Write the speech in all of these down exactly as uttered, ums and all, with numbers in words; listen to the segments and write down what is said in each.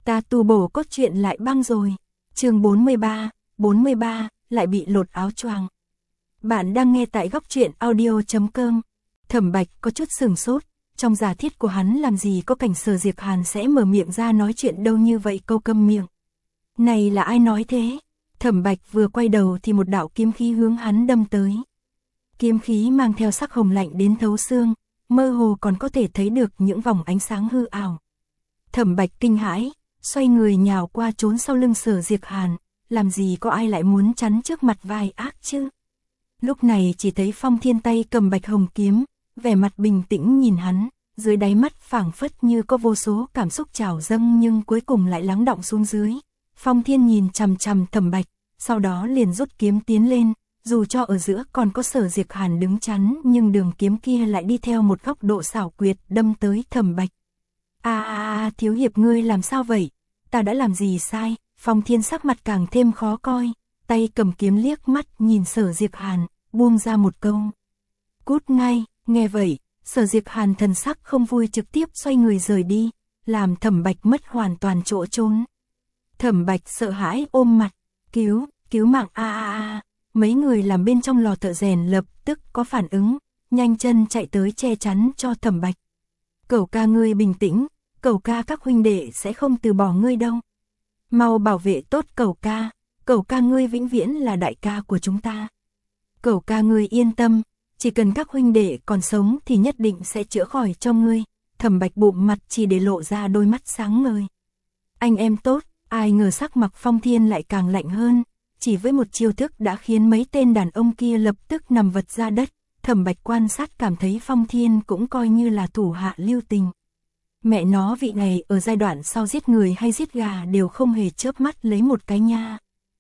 Ta tu bổ cốt truyện lại băng rồi. Chương bốn mươi ba, bốn mươi ba, lại bị lột áo choàng. Bạn đang nghe tại góc truyện audio chấm com. Thẩm Bạch có chút sừng sốt, trong giả thiết của hắn làm gì có cảnh Sở Diệp Hàn sẽ mở miệng ra nói chuyện đâu như vậy, câu câm miệng. Này là ai nói thế? Thẩm Bạch vừa quay đầu thì một đạo kiếm khí hướng hắn đâm tới. Kiếm khí mang theo sắc hồng lạnh đến thấu xương, mơ hồ còn có thể thấy được những vòng ánh sáng hư ảo. Thẩm Bạch kinh hãi, xoay người nhào qua trốn sau lưng Sở Diệp Hàn, làm gì có ai lại muốn chắn trước mặt vai ác chứ? Lúc này chỉ thấy Phong Thiên tay cầm bạch hồng kiếm, vẻ mặt bình tĩnh nhìn hắn, dưới đáy mắt phảng phất như có vô số cảm xúc trào dâng nhưng cuối cùng lại lắng đọng xuống dưới. Phong Thiên nhìn chằm chằm Thẩm Bạch, sau đó liền rút kiếm tiến lên, dù cho ở giữa còn có Sở Diệp Hàn đứng chắn nhưng đường kiếm kia lại đi theo một góc độ xảo quyệt đâm tới Thẩm Bạch. A a a, thiếu hiệp ngươi làm sao vậy? Ta đã làm gì sai? Phong Thiên sắc mặt càng thêm khó coi, tay cầm kiếm liếc mắt nhìn Sở Diệp Hàn, buông ra một câu. Cút ngay. Nghe vậy, Sở Diệp Hàn thần sắc không vui trực tiếp xoay người rời đi, làm Thẩm Bạch mất hoàn toàn chỗ trốn. Thẩm Bạch sợ hãi ôm mặt, cứu, cứu mạng a a a. Mấy người làm bên trong lò thợ rèn lập tức có phản ứng, nhanh chân chạy tới che chắn cho Thẩm Bạch. Cẩu ca ngươi bình tĩnh, Cẩu ca các huynh đệ sẽ không từ bỏ ngươi đâu. Mau bảo vệ tốt Cẩu ca, Cẩu ca ngươi vĩnh viễn là đại ca của chúng ta. Cẩu ca ngươi yên tâm, chỉ cần các huynh đệ còn sống thì nhất định sẽ chữa khỏi cho ngươi. Thẩm Bạch bụm mặt chỉ để lộ ra đôi mắt sáng ngời. Anh em tốt, ai ngờ sắc mặt Phong Thiên lại càng lạnh hơn, chỉ với một chiêu thức đã khiến mấy tên đàn ông kia lập tức nằm vật ra đất. Thẩm Bạch quan sát cảm thấy Phong Thiên cũng coi như là thủ hạ lưu tình. Mẹ nó, vị này ở giai đoạn sau giết người hay giết gà đều không hề chớp mắt lấy một cái nha.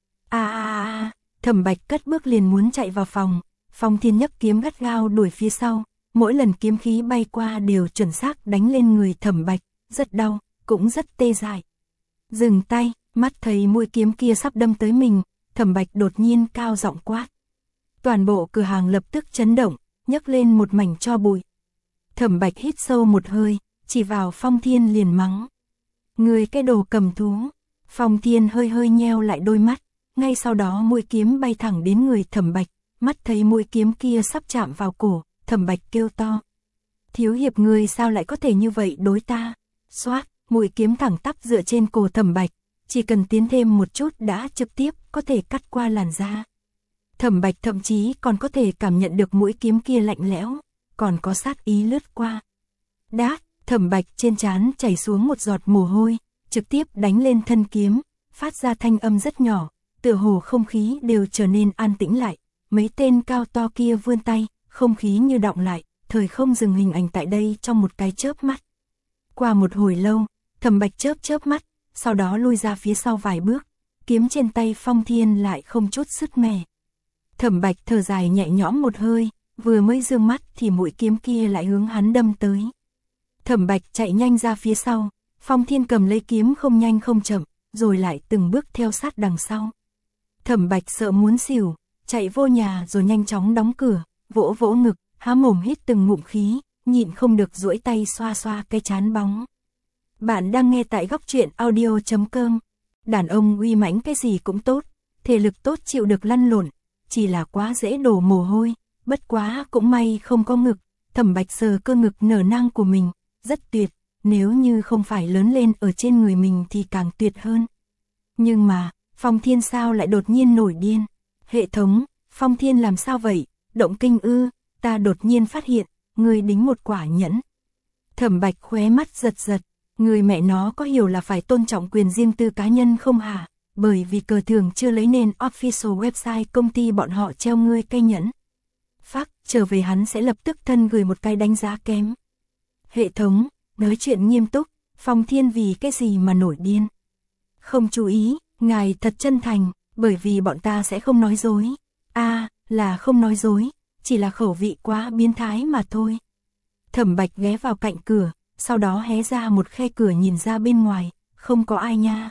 A a a, Thẩm Bạch cất bước liền muốn chạy vào phòng, Phong Thiên nhấc kiếm gắt gao đuổi phía sau, mỗi lần kiếm khí bay qua đều chuẩn xác đánh lên người Thẩm Bạch, rất đau, cũng rất tê dại. Dừng tay, mắt thấy mũi kiếm kia sắp đâm tới mình, Thẩm Bạch đột nhiên cao giọng quát. Toàn bộ cửa hàng lập tức chấn động, nhấc lên một mảnh tro bụi. Thẩm Bạch hít sâu một hơi, chỉ vào Phong Thiên liền mắng. Người cái đồ cầm thú. Phong Thiên hơi hơi nheo lại đôi mắt, ngay sau đó mũi kiếm bay thẳng đến người Thẩm Bạch, mắt thấy mũi kiếm kia sắp chạm vào cổ, Thẩm Bạch kêu to. Thiếu hiệp ngươi sao lại có thể như vậy đối ta? Xoát, mũi kiếm thẳng tắp dựa trên cổ Thẩm Bạch, chỉ cần tiến thêm một chút đã trực tiếp có thể cắt qua làn da. Thẩm Bạch thậm chí còn có thể cảm nhận được mũi kiếm kia lạnh lẽo, còn có sát ý lướt qua. Đát, Thẩm Bạch trên trán chảy xuống một giọt mồ hôi, trực tiếp đánh lên thân kiếm, phát ra thanh âm rất nhỏ, tựa hồ không khí đều trở nên an tĩnh lại. Mấy tên cao to kia vươn tay, không khí như đọng lại, thời không dừng hình ảnh tại đây trong một cái chớp mắt. Qua một hồi lâu, Thẩm Bạch chớp chớp mắt, sau đó lui ra phía sau vài bước, kiếm trên tay Phong Thiên lại không chút sứt mẻ. Thẩm Bạch thở dài nhẹ nhõm một hơi, vừa mới dương mắt thì mũi kiếm kia lại hướng hắn đâm tới. Thẩm Bạch chạy nhanh ra phía sau, Phong Thiên cầm lấy kiếm không nhanh không chậm, rồi lại từng bước theo sát đằng sau. Thẩm Bạch sợ muốn xỉu, chạy vô nhà rồi nhanh chóng đóng cửa, vỗ vỗ ngực, há mồm hít từng ngụm khí, nhịn không được duỗi tay xoa xoa cái trán bóng. Bạn đang nghe tại góc truyện audio chấm com. Đàn ông uy mãnh cái gì cũng tốt, thể lực tốt chịu được lăn lộn, chỉ là quá dễ đổ mồ hôi, bất quá cũng may không có ngực. Thẩm Bạch sờ cơ ngực nở nang của mình, rất tuyệt, nếu như không phải lớn lên ở trên người mình thì càng tuyệt hơn. Nhưng mà, Phong Thiên sao lại đột nhiên nổi điên? Hệ thống, Phong Thiên làm sao vậy? Động kinh ư? Ta đột nhiên phát hiện, người đính một quả nhẫn. Thẩm Bạch khóe mắt giật giật, người mẹ nó có hiểu là phải tôn trọng quyền riêng tư cá nhân không hả? Bởi vì cờ thường chưa lấy nên official website công ty bọn họ treo ngươi cây nhẫn. Phác, trở về hắn sẽ lập tức thân gửi một cái đánh giá kém. Hệ thống, nói chuyện nghiêm túc, Phong Thiên vì cái gì mà nổi điên? Không chú ý, ngài thật chân thành, bởi vì bọn ta sẽ không nói dối. A, à, là không nói dối, chỉ là khẩu vị quá biến thái mà thôi. Thẩm Bạch ghé vào cạnh cửa, sau đó hé ra một khe cửa nhìn ra bên ngoài, không có ai nha.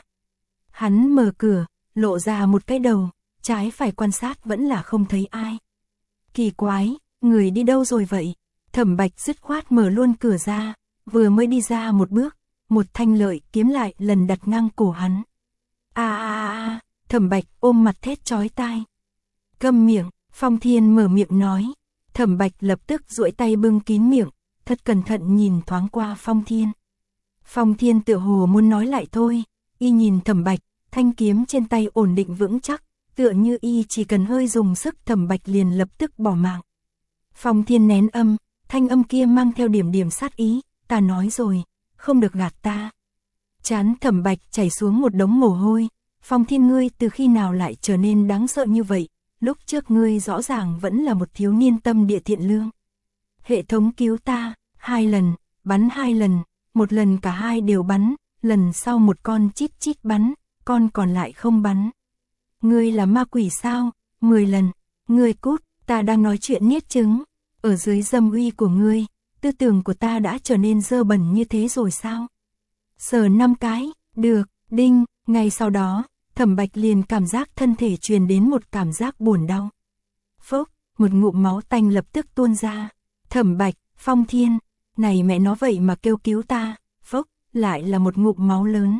Hắn mở cửa, lộ ra một cái đầu, trái phải quan sát vẫn là không thấy ai. Kỳ quái, người đi đâu rồi vậy? Thẩm Bạch dứt khoát mở luôn cửa ra, vừa mới đi ra một bước, một thanh lợi kiếm lại lần đặt ngang cổ hắn. A a a, Thẩm Bạch ôm mặt thét chói tai. Câm miệng, Phong Thiên mở miệng nói. Thẩm Bạch lập tức duỗi tay bưng kín miệng, thật cẩn thận nhìn thoáng qua Phong Thiên. Phong Thiên tựa hồ muốn nói lại thôi, y nhìn Thẩm Bạch, thanh kiếm trên tay ổn định vững chắc, tựa như y chỉ cần hơi dùng sức Thẩm Bạch liền lập tức bỏ mạng. Phong Thiên nén âm, thanh âm kia mang theo điểm điểm sát ý, ta nói rồi, không được gạt ta. Trán Thẩm Bạch chảy xuống một đống mồ hôi, Phong Thiên ngươi từ khi nào lại trở nên đáng sợ như vậy, lúc trước ngươi rõ ràng vẫn là một thiếu niên tâm địa thiện lương. Hệ thống cứu ta, hai lần, bắn hai lần, một lần cả hai đều bắn, lần sau một con chít chít bắn, con còn lại không bắn. Ngươi là ma quỷ sao, mười lần, ngươi cút, ta đang nói chuyện niết chứng, ở dưới dâm uy của ngươi, tư tưởng của ta đã trở nên dơ bẩn như thế rồi sao? Sờ năm cái, được, đinh, ngay sau đó, Thẩm Bạch liền cảm giác thân thể truyền đến một cảm giác buồn đau. Phốc, một ngụm máu tanh lập tức tuôn ra. Thẩm Bạch, Phong Thiên, này mẹ nó vậy mà kêu cứu ta, phốc, lại là một ngụm máu lớn.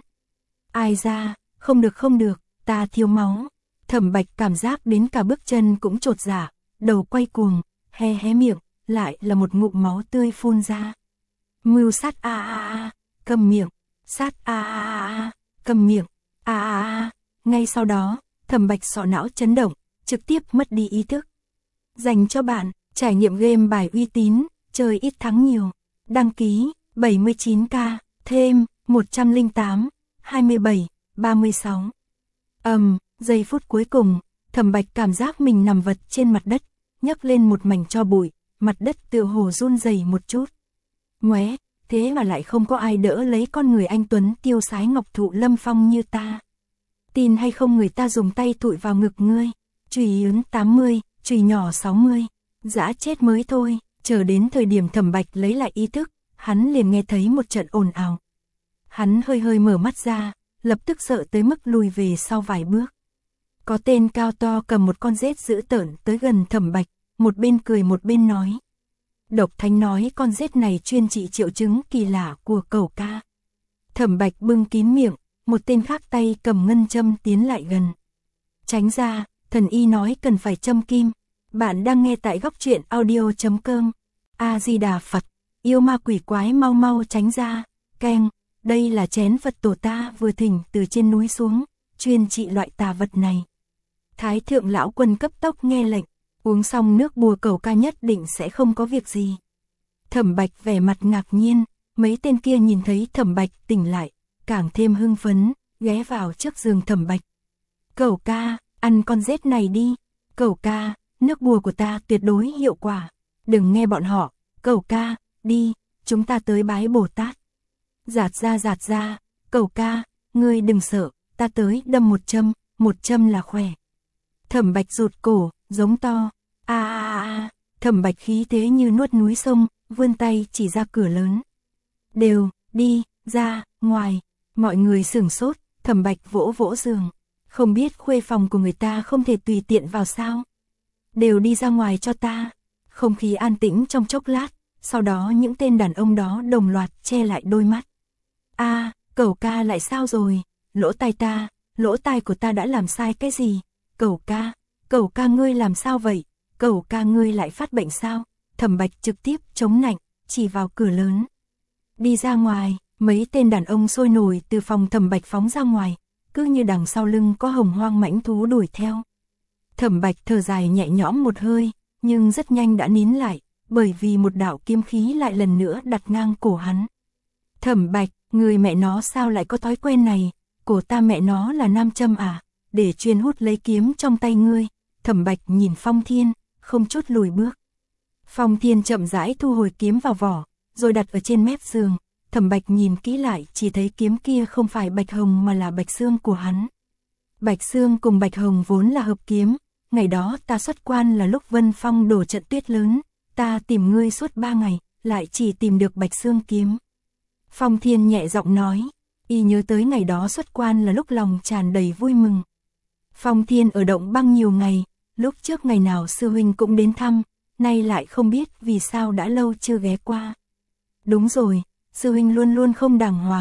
Ai ra, không được không được, ta thiếu máu. Thẩm Bạch cảm giác đến cả bước chân cũng chột dạ, đầu quay cuồng, hé hé miệng, lại là một ngụm máu tươi phun ra. Mưu sát a a a, cầm miệng, sát a a a, cầm miệng, a a a. Ngay sau đó, Thẩm Bạch sọ não chấn động, trực tiếp mất đi ý thức. Dành cho bạn, trải nghiệm game bài uy tín, chơi ít thắng nhiều. Đăng ký, bảy mươi chín k, thêm, một trăm lẻ tám, hai mươi bảy, ba mươi sáu. Ầm, um, giây phút cuối cùng, Thẩm Bạch cảm giác mình nằm vật trên mặt đất, nhấc lên một mảnh tro bụi, mặt đất tựa hồ run rẩy một chút. Ngoé, thế mà lại không có ai đỡ lấy con người anh tuấn tiêu sái ngọc thụ lâm phong như ta. Tin hay không người ta dùng tay tụi vào ngực ngươi, chùy ướn tám mươi, chùy nhỏ sáu mươi, dã chết mới thôi. Chờ đến thời điểm Thẩm Bạch lấy lại ý thức, hắn liền nghe thấy một trận ồn ào. Hắn hơi hơi mở mắt ra, lập tức sợ tới mức lùi về sau vài bước. Có tên cao to cầm một con rết dữ tợn tới gần Thẩm Bạch, một bên cười một bên nói. Độc Thánh nói con rết này chuyên trị triệu chứng kỳ lạ của cẩu ca. Thẩm Bạch bưng kín miệng, một tên khác tay cầm ngân châm tiến lại gần. Tránh ra, thần y nói cần phải châm kim. Bạn đang nghe tại góc truyện audio chấm com. A Di Đà Phật, yêu ma quỷ quái mau mau tránh ra. Keng, đây là chén Phật tổ ta vừa thỉnh từ trên núi xuống, chuyên trị loại tà vật này. Thái thượng lão quân cấp tốc nghe lệnh, uống xong nước bùa cẩu ca nhất định sẽ không có việc gì. Thẩm Bạch vẻ mặt ngạc nhiên, mấy tên kia nhìn thấy Thẩm Bạch tỉnh lại, càng thêm hưng phấn, ghé vào trước giường Thẩm Bạch. Cẩu ca, ăn con rết này đi. Cẩu ca, nước bùa của ta tuyệt đối hiệu quả. Đừng nghe bọn họ. Cẩu ca, đi, chúng ta tới bái Bồ Tát. Giạt ra giạt ra, cẩu ca, ngươi đừng sợ, ta tới đâm một châm, một châm là khỏe. Thẩm Bạch rụt cổ, giống to. A a a, Thẩm Bạch khí thế như nuốt núi sông, vươn tay chỉ ra cửa lớn. Đều, đi, ra, ngoài. Mọi người sửng sốt, Thẩm Bạch vỗ vỗ giường. Không biết khuê phòng của người ta không thể tùy tiện vào sao? Đều đi ra ngoài cho ta. Không khí an tĩnh trong chốc lát, sau đó những tên đàn ông đó đồng loạt che lại đôi mắt. A, à, cẩu ca lại sao rồi? Lỗ tai ta, lỗ tai của ta đã làm sai cái gì? Cẩu ca, cẩu ca ngươi làm sao vậy? Cẩu ca ngươi lại phát bệnh sao? Thẩm Bạch trực tiếp chống nạnh, chỉ vào cửa lớn. Đi ra ngoài, mấy tên đàn ông sôi nổi từ phòng Thẩm Bạch phóng ra ngoài, cứ như đằng sau lưng có hồng hoang mãnh thú đuổi theo. Thẩm Bạch thở dài nhẹ nhõm một hơi, nhưng rất nhanh đã nín lại, bởi vì một đạo kiếm khí lại lần nữa đặt ngang cổ hắn. Thẩm Bạch, người mẹ nó sao lại có thói quen này? Cổ ta mẹ nó là nam châm à? Để chuyên hút lấy kiếm trong tay ngươi. Thẩm Bạch nhìn Phong Thiên, không chút lùi bước. Phong Thiên chậm rãi thu hồi kiếm vào vỏ, rồi đặt ở trên mép giường. Thẩm Bạch nhìn kỹ lại, chỉ thấy kiếm kia không phải bạch hồng mà là bạch xương của hắn. Bạch xương cùng bạch hồng vốn là hợp kiếm. Ngày đó ta xuất quan là lúc Vân Phong đổ trận tuyết lớn, ta tìm ngươi suốt ba ngày, lại chỉ tìm được bạch xương kiếm. Phong Thiên nhẹ giọng nói, y nhớ tới ngày đó xuất quan là lúc lòng tràn đầy vui mừng. Phong Thiên ở Động Băng nhiều ngày, lúc trước ngày nào sư huynh cũng đến thăm, nay lại không biết vì sao đã lâu chưa ghé qua. Đúng rồi, sư huynh luôn luôn không đàng hoàng,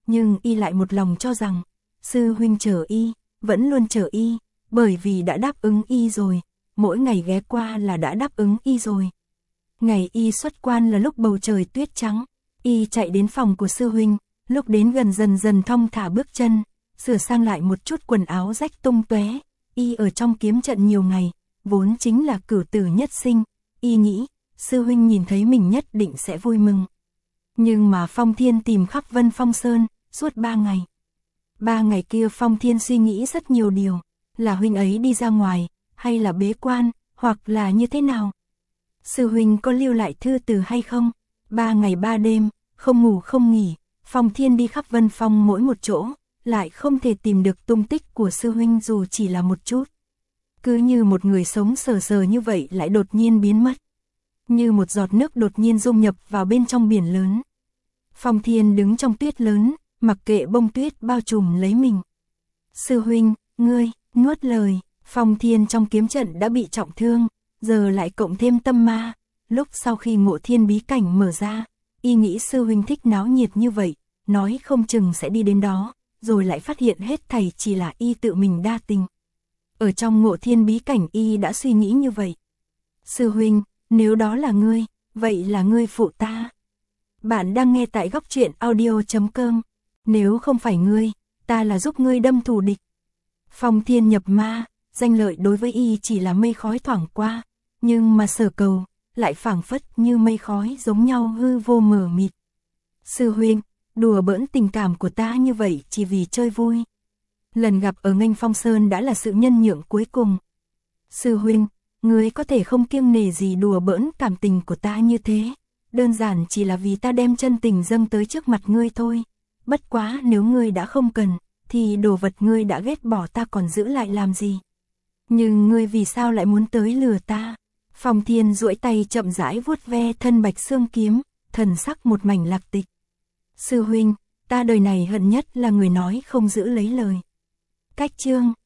nhưng y lại một lòng cho rằng, sư huynh chờ y, vẫn luôn chờ y, bởi vì đã đáp ứng y rồi, mỗi ngày ghé qua là đã đáp ứng y rồi. Ngày y xuất quan là lúc bầu trời tuyết trắng, y chạy đến phòng của sư huynh, lúc đến gần dần dần thong thả bước chân, sửa sang lại một chút quần áo rách tung tóe, y ở trong kiếm trận nhiều ngày, vốn chính là cửu tử nhất sinh, y nghĩ, sư huynh nhìn thấy mình nhất định sẽ vui mừng. Nhưng mà Phong Thiên tìm khắp Vân Phong Sơn, suốt ba ngày. Ba ngày kia Phong Thiên suy nghĩ rất nhiều điều, là huynh ấy đi ra ngoài, hay là bế quan, hoặc là như thế nào. Sư huynh có lưu lại thư từ hay không? Ba ngày ba đêm, không ngủ không nghỉ, Phong Thiên đi khắp Vân Phong mỗi một chỗ, lại không thể tìm được tung tích của sư huynh dù chỉ là một chút. Cứ như một người sống sờ sờ như vậy lại đột nhiên biến mất. Như một giọt nước đột nhiên dung nhập vào bên trong biển lớn. Phong Thiên đứng trong tuyết lớn, mặc kệ bông tuyết bao trùm lấy mình. Sư huynh, ngươi, nuốt lời, Phong Thiên trong kiếm trận đã bị trọng thương, giờ lại cộng thêm tâm ma. Lúc sau khi Ngộ Thiên bí cảnh mở ra, y nghĩ sư huynh thích náo nhiệt như vậy, nói không chừng sẽ đi đến đó, rồi lại phát hiện hết thảy chỉ là y tự mình đa tình. Ở trong Ngộ Thiên bí cảnh y đã suy nghĩ như vậy. Sư huynh, nếu đó là ngươi, vậy là ngươi phụ ta. Bạn đang nghe tại góc truyện audio chấm com. Nếu không phải ngươi, ta là giúp ngươi đâm thù địch. Phong Thiên nhập ma, danh lợi đối với y chỉ là mây khói thoảng qua, nhưng mà sở cầu, lại phảng phất như mây khói giống nhau hư vô mờ mịt. Sư huynh, đùa bỡn tình cảm của ta như vậy chỉ vì chơi vui. Lần gặp ở Nghênh Phong Sơn đã là sự nhân nhượng cuối cùng. Sư huynh, ngươi có thể không kiêng nể gì đùa bỡn cảm tình của ta như thế, đơn giản chỉ là vì ta đem chân tình dâng tới trước mặt ngươi thôi. Bất quá nếu ngươi đã không cần, thì đồ vật ngươi đã ghét bỏ ta còn giữ lại làm gì? Nhưng ngươi vì sao lại muốn tới lừa ta? Phong Thiên duỗi tay chậm rãi vuốt ve thân bạch xương kiếm, thần sắc một mảnh lạc tịch. Sư huynh, ta đời này hận nhất là người nói không giữ lấy lời. Cách chương